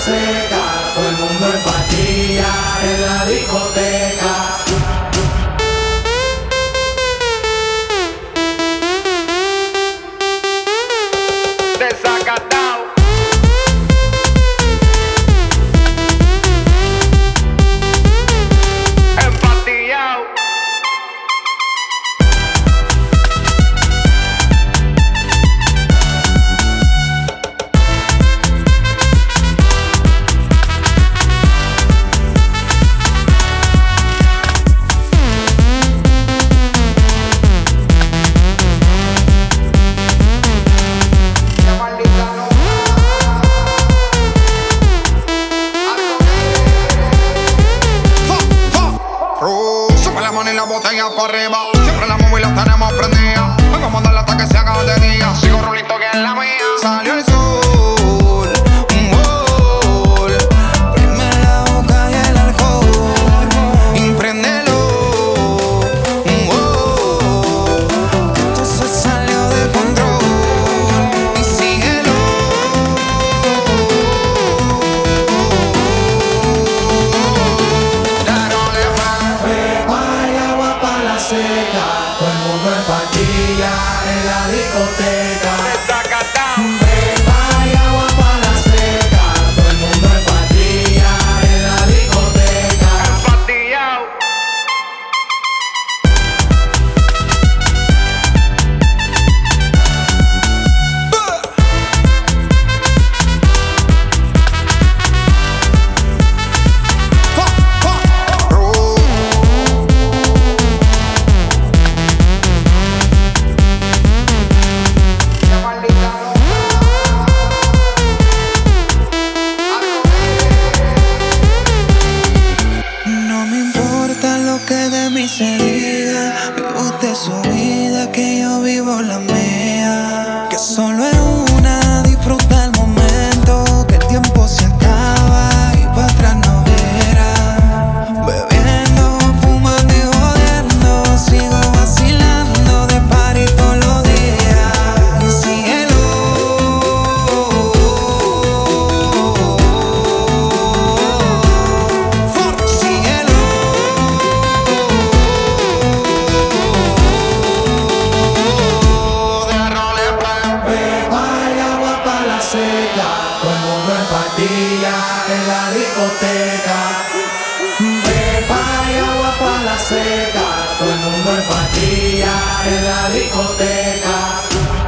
seca, todo el mundo en pastilla en la discoteca. Desacatado. Empatillao. Sube la mano y la botella para arriba. Siempre la móvil la tenemos prendida. Hoy vamos a darle hasta que se haga de día. Sigo rulito que es la mía. Salió el sol, un gol. Prime la boca y el alcohol. Y préndelo, un gol. Esto se salió de control. Y síguelo. Seca, todo el mundo en pastilla en la discoteca. Desacatado. Pepa y agua para la seca, todo el mundo en pastilla en la discoteca. Empatillao. No me importa lo que de mí se diga. Vive usted su vida, que yo vivo la mía. Que solo es una, disfruta el momento. Que el tiempo se acaba y para atrás no verá. Bebiendo, fumando y jodiendo. Sigo vacilando de party todos los días. Síguelo. Síguelo. Pepa y agua para la seca, todo el mundo en pastilla en la discoteca. Pepa y agua para la seca, todo el mundo en pastilla en la discoteca.